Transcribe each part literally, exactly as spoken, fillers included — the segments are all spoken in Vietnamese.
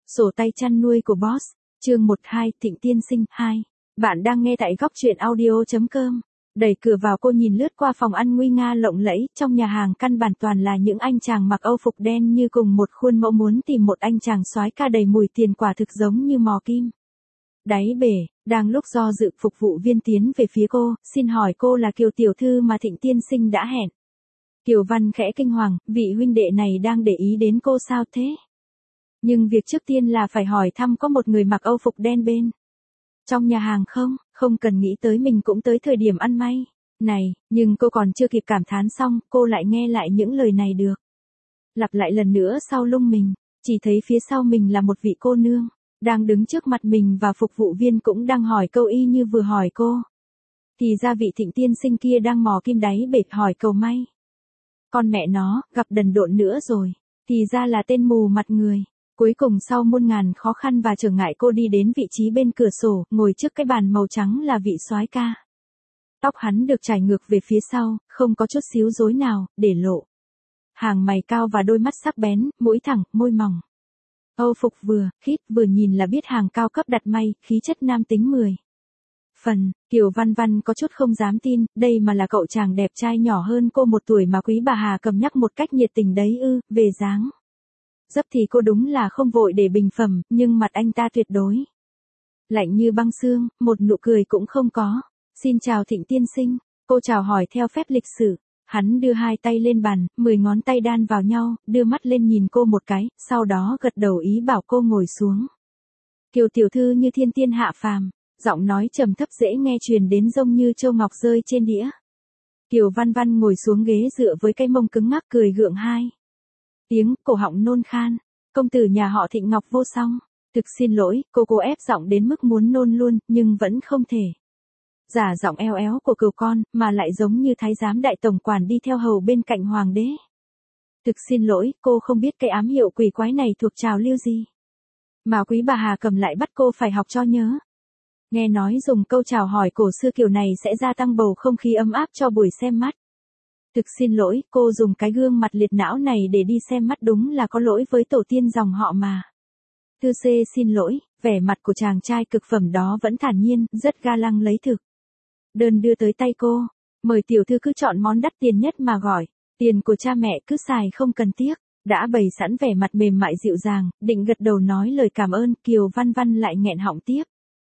Sổ tay chăn nuôi của Boss, chương một hai, Thịnh Tiên Sinh hai. Bạn đang nghe tại góc truyện audio.com. Đẩy cửa vào cô nhìn lướt qua phòng ăn nguy nga lộng lẫy, trong nhà hàng căn bản toàn là những anh chàng mặc âu phục đen như cùng một khuôn mẫu muốn tìm một anh chàng soái ca đầy mùi tiền quả thực giống như mò kim. Đáy bể, đang lúc do dự phục vụ viên tiến về phía cô, xin hỏi cô là Kiều tiểu thư mà Thịnh Tiên Sinh đã hẹn. Kiều Văn khẽ kinh hoàng, vị huynh đệ này đang để ý đến cô sao thế? Nhưng việc trước tiên là phải hỏi thăm có một người mặc âu phục đen bên trong nhà hàng không, không cần nghĩ tới mình cũng tới thời điểm ăn may. Này, nhưng cô còn chưa kịp cảm thán xong, cô lại nghe lại những lời này được. Lặp lại lần nữa sau lưng mình, chỉ thấy phía sau mình là một vị cô nương, đang đứng trước mặt mình và phục vụ viên cũng đang hỏi câu y như vừa hỏi cô. Thì ra vị Thịnh Tiên Sinh kia đang mò kim đáy bể hỏi cầu may. Con mẹ nó, gặp đần độn nữa rồi, thì ra là tên mù mặt người. Cuối cùng sau muôn ngàn khó khăn và trở ngại cô đi đến vị trí bên cửa sổ, ngồi trước cái bàn màu trắng là vị soái ca. Tóc hắn được trải ngược về phía sau, không có chút xíu rối nào, để lộ. Hàng mày cao và đôi mắt sắc bén, mũi thẳng, môi mỏng. Âu phục vừa, khít, vừa nhìn là biết hàng cao cấp đặt may, khí chất nam tính mười. Phần, Kiều Văn Văn có chút không dám tin, đây mà là cậu chàng đẹp trai nhỏ hơn cô một tuổi mà quý bà Hà cầm nhắc một cách nhiệt tình đấy ư, về dáng. Dấp thì cô đúng là không vội để bình phẩm, nhưng mặt anh ta tuyệt đối lạnh như băng xương, một nụ cười cũng không có. Xin chào Thịnh Tiên Sinh, cô chào hỏi theo phép lịch sử. Hắn đưa hai tay lên bàn, mười ngón tay đan vào nhau, đưa mắt lên nhìn cô một cái, sau đó gật đầu ý bảo cô ngồi xuống. Kiều tiểu thư như thiên tiên hạ phàm, giọng nói trầm thấp dễ nghe truyền đến giống như châu ngọc rơi trên đĩa. Kiều Văn Văn ngồi xuống ghế dựa với cái mông cứng ngắc cười gượng hai tiếng, cổ họng nôn khan. Công tử nhà họ Thịnh Ngọc vô song. Thực xin lỗi, cô cố ép giọng đến mức muốn nôn luôn, nhưng vẫn không thể. Giả giọng eo éo của cừu con, mà lại giống như thái giám đại tổng quản đi theo hầu bên cạnh hoàng đế. Thực xin lỗi, cô không biết cái ám hiệu quỷ quái này thuộc trào lưu gì. Mà quý bà Hà cầm lại bắt cô phải học cho nhớ. Nghe nói dùng câu chào hỏi cổ xưa kiểu này sẽ gia tăng bầu không khí ấm áp cho buổi xem mắt. Thực xin lỗi, cô dùng cái gương mặt liệt não này để đi xem mắt đúng là có lỗi với tổ tiên dòng họ mà. Thư C xin lỗi, vẻ mặt của chàng trai cực phẩm đó vẫn thản nhiên, rất ga lăng lấy thực. Đơn đưa tới tay cô, mời tiểu thư cứ chọn món đắt tiền nhất mà gọi, tiền của cha mẹ cứ xài không cần tiếc. Đã bày sẵn vẻ mặt mềm mại dịu dàng, định gật đầu nói lời cảm ơn, Kiều Văn Văn lại nghẹn họng tiếp.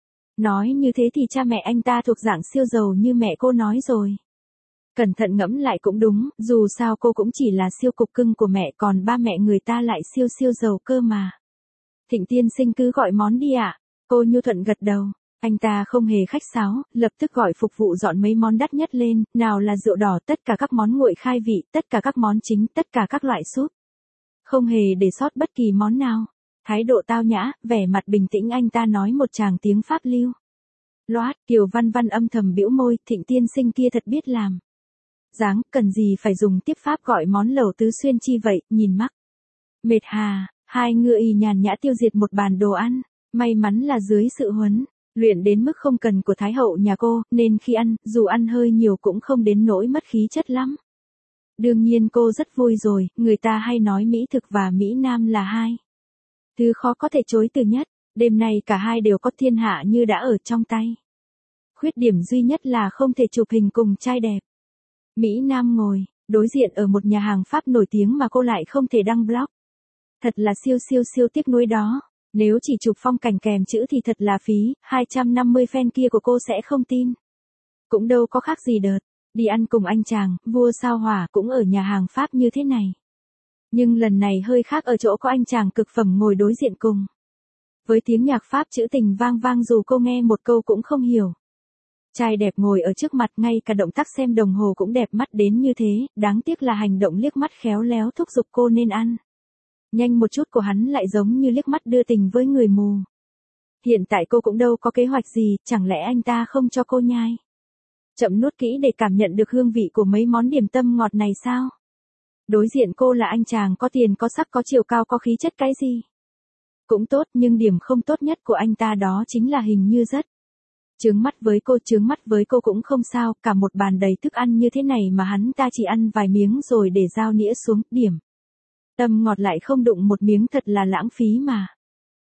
Nói như thế thì cha mẹ anh ta thuộc dạng siêu giàu như mẹ cô nói rồi. Cẩn thận ngẫm lại cũng đúng, dù sao cô cũng chỉ là siêu cục cưng của mẹ, còn ba mẹ người ta lại siêu siêu giàu cơ mà. Thịnh Tiên Sinh cứ gọi món đi ạ. Cô nhu thuận gật đầu. Anh ta không hề khách sáo, lập tức gọi phục vụ dọn mấy món đắt nhất lên, nào là rượu đỏ, tất cả các món nguội khai vị, tất cả các món chính, tất cả các loại súp. Không hề để sót bất kỳ món nào. Thái độ tao nhã, vẻ mặt bình tĩnh anh ta nói một tràng tiếng Pháp lưu loát. Kiều Văn Văn âm thầm bĩu môi, Thịnh Tiên Sinh kia thật biết làm dáng, cần gì phải dùng tiếp pháp gọi món lẩu tứ xuyên chi vậy, nhìn mắc mệt hà. Hai ngựa y nhàn nhã tiêu diệt một bàn đồ ăn. May mắn là dưới sự huấn luyện đến mức không cần của thái hậu nhà cô, nên khi ăn, dù ăn hơi nhiều cũng không đến nỗi mất khí chất lắm. Đương nhiên cô rất vui rồi, người ta hay nói Mỹ thực và Mỹ Nam là hai thứ khó có thể chối từ nhất. Đêm nay cả hai đều có thiên hạ như đã ở trong tay. Khuyết điểm duy nhất là không thể chụp hình cùng trai đẹp. Mỹ Nam ngồi đối diện ở một nhà hàng Pháp nổi tiếng mà cô lại không thể đăng blog. Thật là siêu siêu siêu tiếc nuối đó. Nếu chỉ chụp phong cảnh kèm chữ thì thật là phí, hai trăm năm mươi fan kia của cô sẽ không tin. Cũng đâu có khác gì đợt đi ăn cùng anh chàng, vua sao hỏa cũng ở nhà hàng Pháp như thế này. Nhưng lần này hơi khác ở chỗ có anh chàng cực phẩm ngồi đối diện cùng. Với tiếng nhạc Pháp trữ tình vang vang dù cô nghe một câu cũng không hiểu. Trai đẹp ngồi ở trước mặt, ngay cả động tác xem đồng hồ cũng đẹp mắt đến như thế, đáng tiếc là hành động liếc mắt khéo léo thúc giục cô nên ăn nhanh một chút của hắn lại giống như liếc mắt đưa tình với người mù. Hiện tại cô cũng đâu có kế hoạch gì, chẳng lẽ anh ta không cho cô nhai chậm nuốt kỹ để cảm nhận được hương vị của mấy món điểm tâm ngọt này sao? Đối diện cô là anh chàng có tiền có sắc có chiều cao có khí chất cái gì cũng tốt, nhưng điểm không tốt nhất của anh ta đó chính là hình như rất chướng mắt với cô. Chướng mắt với cô cũng không sao, cả một bàn đầy thức ăn như thế này mà hắn ta chỉ ăn vài miếng rồi để dao nĩa xuống, điểm tâm ngọt lại không đụng một miếng, thật là lãng phí mà.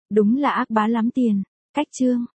Đúng là ác bá lắm tiền. Cách chương.